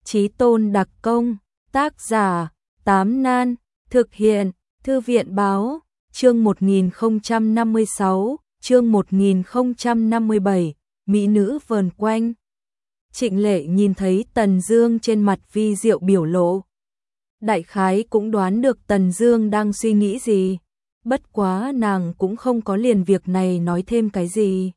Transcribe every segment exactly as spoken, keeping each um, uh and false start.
Chí tôn đặc công, tác giả, Tám Nan, thực hiện, Thư viện báo, chương một nghìn không trăm năm mươi sáu, chương một nghìn không trăm năm mươi bảy, mỹ nữ vờn quanh. Trịnh Lệ nhìn thấy Tần Dương trên mặt vi diệu biểu lộ. Đại khái cũng đoán được Tần Dương đang suy nghĩ gì, bất quá nàng cũng không có liền việc này nói thêm cái gì.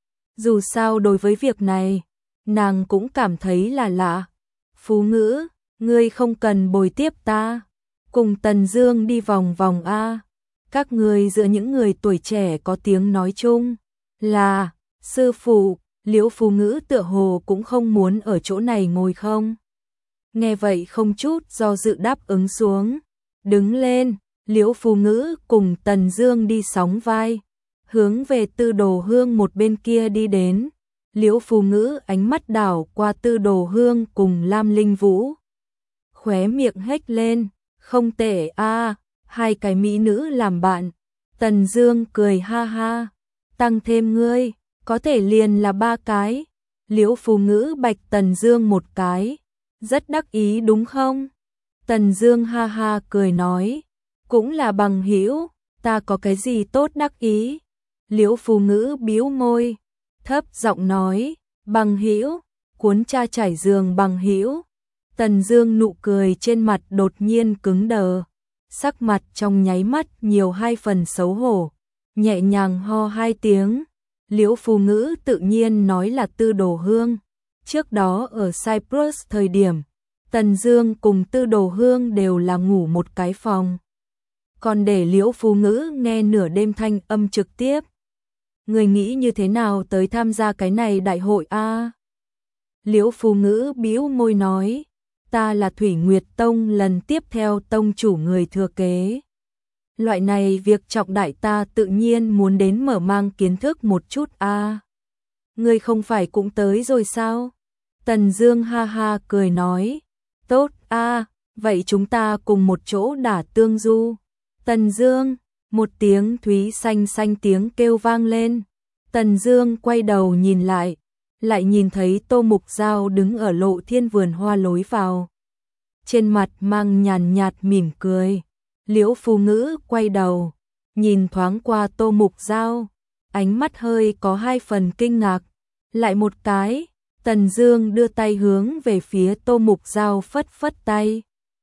Dù sao đối với việc này, nàng cũng cảm thấy là lạ. Phú Ngữ, ngươi không cần bồi tiếp ta, cùng Tần Dương đi vòng vòng a. Các ngươi giữa những người tuổi trẻ có tiếng nói chung là, sư phụ, Liễu Phú Ngữ tựa hồ cũng không muốn ở chỗ này ngồi không. Nghe vậy không chút do dự đáp ứng xuống. Đứng lên, Liễu Phú Ngữ cùng Tần Dương đi sóng vai, hướng về Tư Đồ Hương một bên kia đi đến. Liễu Phú Ngữ ánh mắt đảo qua Tư Đồ Hương cùng Lam Linh Vũ, khóe miệng hếch lên, không tệ a, hai cái mỹ nữ làm bạn. Tần Dương cười ha ha, tăng thêm ngươi, có thể liền là ba cái. Liễu Phú Ngữ bạch Tần Dương một cái, rất đắc ý đúng không? Tần Dương ha ha cười nói, cũng là bằng hữu, ta có cái gì tốt đắc ý? Liễu Phú Ngữ bĩu môi, thấp giọng nói, bằng hữu, cuốn cha trải giường bằng hữu. Tần Dương nụ cười trên mặt đột nhiên cứng đờ, sắc mặt trong nháy mắt nhiều hai phần xấu hổ, nhẹ nhàng ho hai tiếng. Liễu Phú Ngữ tự nhiên nói là Tư Đồ Hương. Trước đó ở Cyprus thời điểm, Tần Dương cùng Tư Đồ Hương đều là ngủ một cái phòng. Còn để Liễu Phú Ngữ nghe nửa đêm thanh âm trực tiếp. Người nghĩ như thế nào tới tham gia cái này đại hội a? Liễu Phú Ngữ bĩu môi nói, ta là Thủy Nguyệt Tông lần tiếp theo tông chủ người thừa kế. Loại này việc trọng đại ta tự nhiên muốn đến mở mang kiến thức một chút a. Ngươi không phải cũng tới rồi sao? Tần Dương ha ha cười nói, tốt a, vậy chúng ta cùng một chỗ đả tương du. Tần Dương, một tiếng thúy xanh xanh tiếng kêu vang lên. Tần Dương quay đầu nhìn lại, lại nhìn thấy Tô Mục Dao đứng ở Lộ Thiên vườn hoa lối vào. Trên mặt mang nhàn nhạt mỉm cười. Liễu Phú Ngữ quay đầu, nhìn thoáng qua Tô Mục Dao, ánh mắt hơi có hai phần kinh ngạc, lại một cái. Tần Dương đưa tay hướng về phía Tô Mục Dao phất phất tay,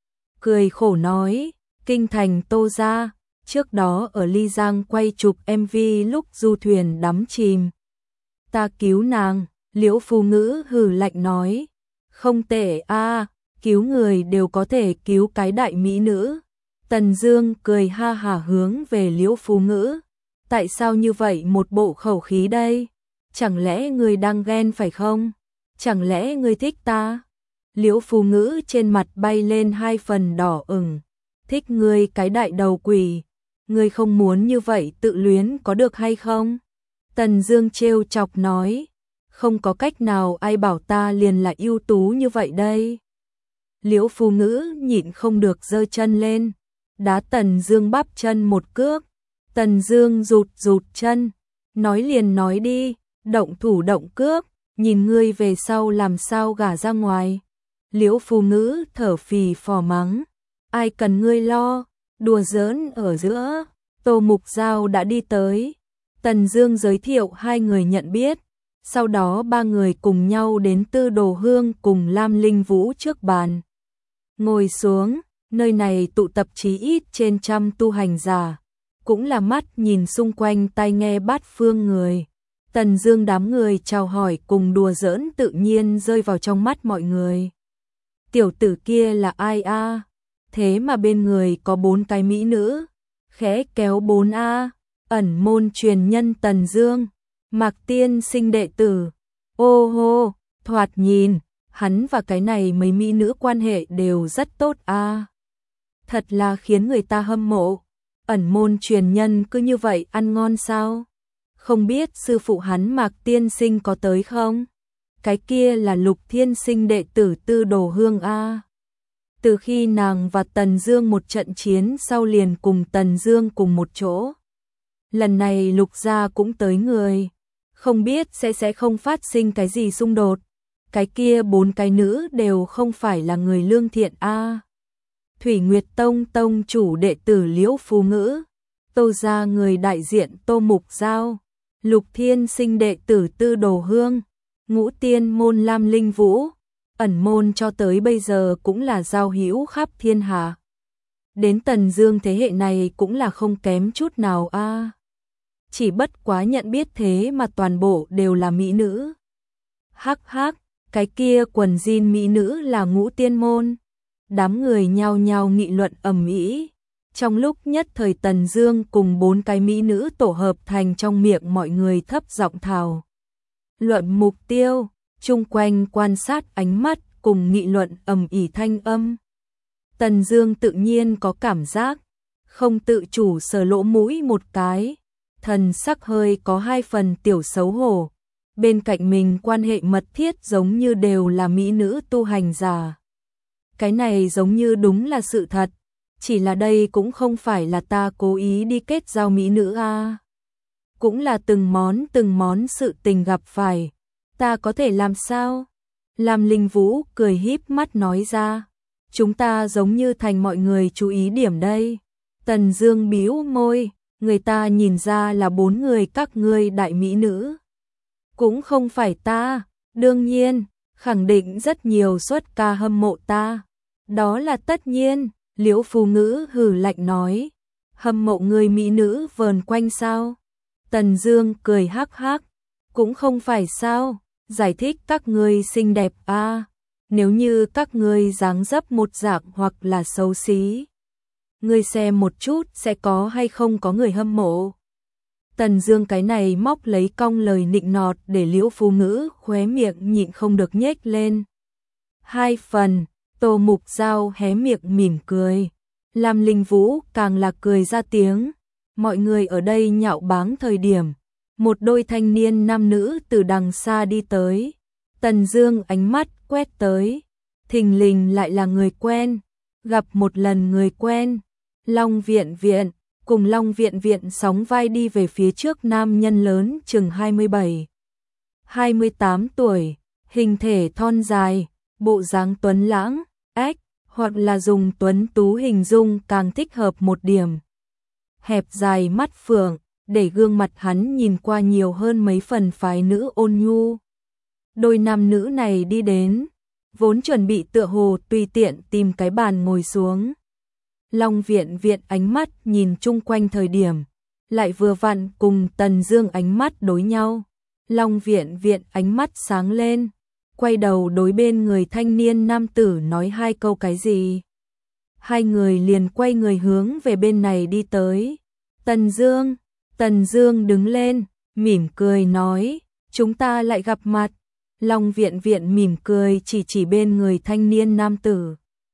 cười khổ nói, kinh thành Tô gia, trước đó ở Ly Giang quay chụp em vê lúc du thuyền đắm chìm, ta cứu nàng. Liễu Phú Ngữ hừ lạnh nói, không tệ a, cứu người đều có thể cứu cái đại mỹ nữ. Tần Dương cười ha hả hướng về Liễu Phú Ngữ, tại sao như vậy một bộ khẩu khí đây? Chẳng lẽ ngươi đang ghen phải không? Chẳng lẽ ngươi thích ta? Liễu Phú Ngữ trên mặt bay lên hai phần đỏ ửng, thích ngươi cái đại đầu quỷ, ngươi không muốn như vậy tự luyến có được hay không? Tần Dương trêu chọc nói, không có cách nào, ai bảo ta liền là ưu tú như vậy đây. Liễu Phú Ngữ nhịn không được giơ chân lên, đá Tần Dương bắp chân một cước. Tần Dương rụt rụt chân, nói liền nói đi, động thủ động cước, nhìn ngươi về sau làm sao gả ra ngoài. Liễu Phú Ngữ thở phì phò mắng, ai cần ngươi lo, đùa giỡn ở giữa. Tô Mục Dao đã đi tới, Tần Dương giới thiệu hai người nhận biết, sau đó ba người cùng nhau đến Tư Đồ Hương cùng Lam Linh Vũ trước bàn. Ngồi xuống, nơi này tụ tập chí ít trên trăm tu hành giả, cũng là mắt nhìn xung quanh tai nghe bát phương người. Tần Dương đám người chào hỏi cùng đùa giỡn tự nhiên rơi vào trong mắt mọi người. Tiểu tử kia là ai a? Thế mà bên người có bốn cái mỹ nữ, khẽ kéo bốn a, ẩn môn truyền nhân Tần Dương, Mạc Tiên sinh đệ tử. Ô hô, thoạt nhìn, hắn và cái này mấy mỹ nữ quan hệ đều rất tốt a. Thật là khiến người ta hâm mộ. Ẩn môn truyền nhân cứ như vậy ăn ngon sao? Không biết sư phụ hắn Mạc Tiên sinh có tới không? Cái kia là Lục Thiên sinh đệ tử Tư Đồ Hương a. Từ khi nàng và Tần Dương một trận chiến sau liền cùng Tần Dương cùng một chỗ. Lần này Lục gia cũng tới người, không biết sẽ sẽ không phát sinh cái gì xung đột. cái kia bốn cái nữ đều không phải là người lương thiện a. Thủy Nguyệt Tông tông chủ đệ tử Liễu Phú Ngữ, Tô gia người đại diện Tô Mục Giao, Lục Thiên Sinh đệ tử Tư Đồ Hương, Ngũ Tiên môn Lam Linh Vũ, ẩn môn cho tới bây giờ cũng là giao hữu khắp thiên hạ. Đến Tần Dương thế hệ này cũng là không kém chút nào a. Chỉ bất quá nhận biết thế mà toàn bộ đều là mỹ nữ. Hắc hắc, cái kia quần jean mỹ nữ là Ngũ Tiên môn. Đám người nhao nhao nghị luận ầm ĩ. Trong lúc nhất thời Tần Dương cùng bốn cái mỹ nữ tổ hợp thành trong miệng mọi người thấp giọng thào luận mục tiêu, chung quanh quan sát ánh mắt cùng nghị luận ầm ĩ thanh âm. Tần Dương tự nhiên có cảm giác, không tự chủ sờ lỗ mũi một cái, thần sắc hơi có hai phần tiểu xấu hổ. Bên cạnh mình quan hệ mật thiết giống như đều là mỹ nữ tu hành giả. Cái này giống như đúng là sự thật, chỉ là đây cũng không phải là ta cố ý đi kết giao mỹ nữ a. Cũng là từng món từng món sự tình gặp phải, ta có thể làm sao? Lam Linh Vũ cười híp mắt nói ra, chúng ta giống như thành mọi người chú ý điểm đây. Tần Dương bĩu môi, người ta nhìn ra là bốn người các ngươi đại mỹ nữ. Cũng không phải ta, đương nhiên, khẳng định rất nhiều xuất ca hâm mộ ta. Đó là tất nhiên, Liễu Phú Ngữ hừ lạnh nói, hâm mộ người mỹ nữ vờn quanh sao? Tần Dương cười hắc hắc, cũng không phải sao, giải thích các ngươi xinh đẹp a, à, nếu như các ngươi dáng dấp một dạng hoặc là xấu xí, ngươi xem một chút sẽ có hay không có người hâm mộ. Tần Dương cái này móc lấy cong lời nịnh nọt để Liễu Phú Ngữ khóe miệng nhịn không được nhếch lên. Hai phần, Tô Mục Giao hé miệng mỉm cười, Lam Linh Vũ càng là cười ra tiếng. Mọi người ở đây nhạo báng thời điểm, một đôi thanh niên nam nữ từ đằng xa đi tới. Tần Dương ánh mắt quét tới, thình lình lại là người quen, gặp một lần người quen. Long Viện Viện, cùng Long Viện Viện sóng vai đi về phía trước nam nhân lớn chừng hai mươi bảy, hai mươi tám tuổi, hình thể thon dài, bộ dáng tuấn lãng, ếch, hoặc là dùng tuấn tú hình dung càng thích hợp một điểm. Hẹp dài mắt phượng, để gương mặt hắn nhìn qua nhiều hơn mấy phần phái nữ ôn nhu. Đôi nam nữ này đi đến, vốn chuẩn bị tựa hồ tùy tiện tìm cái bàn ngồi xuống. Long Viện Viện ánh mắt nhìn chung quanh thời điểm, lại vừa vặn cùng Tần Dương ánh mắt đối nhau. Long Viện Viện ánh mắt sáng lên, quay đầu đối bên người thanh niên nam tử nói hai câu cái gì. Hai người liền quay người hướng về bên này đi tới. Tần Dương, Tần Dương đứng lên, mỉm cười nói, chúng ta lại gặp mặt. Long Viện Viện mỉm cười chỉ chỉ bên người thanh niên nam tử.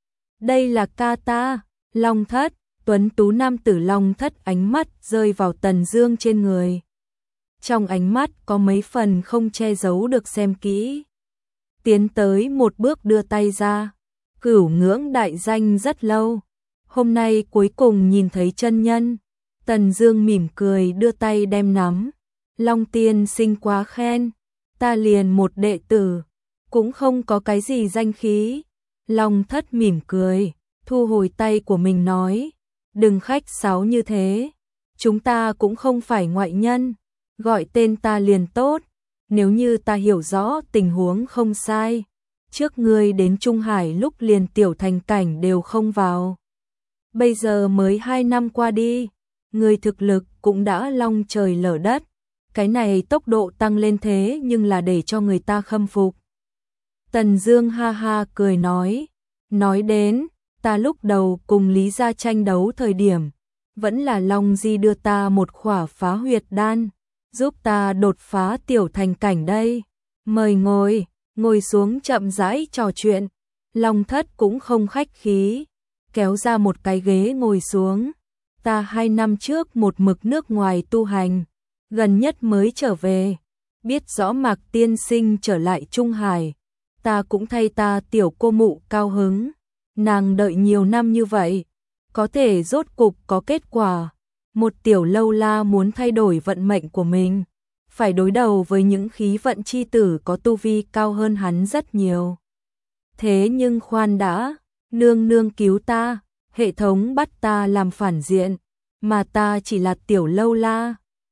Đây là ca ta, Long Thất. Tuấn tú nam tử Long Thất ánh mắt rơi vào Tần Dương trên người. Trong ánh mắt có mấy phần không che giấu được xem kỹ. Tiến tới một bước đưa tay ra. Cửu ngưỡng đại danh rất lâu, hôm nay cuối cùng nhìn thấy chân nhân. Tần Dương mỉm cười đưa tay đem nắm. Long tiên sinh quá khen, ta liền một đệ tử, cũng không có cái gì danh khí. Long Thất mỉm cười, thu hồi tay của mình nói, đừng khách sáo như thế, chúng ta cũng không phải ngoại nhân, gọi tên ta liền tốt. Nếu như ta hiểu rõ tình huống không sai, trước ngươi đến Trung Hải lúc liền tiểu thành cảnh đều không vào. Bây giờ mới hai năm qua đi, ngươi thực lực cũng đã long trời lở đất. Cái này tốc độ tăng lên thế nhưng là để cho người ta khâm phục. Tần Dương ha ha cười nói, nói đến, ta lúc đầu cùng Lý gia tranh đấu thời điểm, vẫn là Long Di đưa ta một khỏa phá huyệt đan, giúp ta đột phá tiểu thành cảnh đây. Mời ngồi, ngồi xuống chậm rãi trò chuyện. Long Thất cũng không khách khí, kéo ra một cái ghế ngồi xuống. Ta hai năm trước một mực nước ngoài tu hành, gần nhất mới trở về, biết rõ Mạc tiên sinh trở lại Trung Hải, ta cũng thay ta tiểu cô mụ cao hứng. Nàng đợi nhiều năm như vậy, có thể rốt cục có kết quả. Một tiểu lâu la muốn thay đổi vận mệnh của mình, phải đối đầu với những khí vận chi tử có tu vi cao hơn hắn rất nhiều. Thế nhưng khoan đã, nương nương cứu ta, hệ thống bắt ta làm phản diện, mà ta chỉ là tiểu lâu la,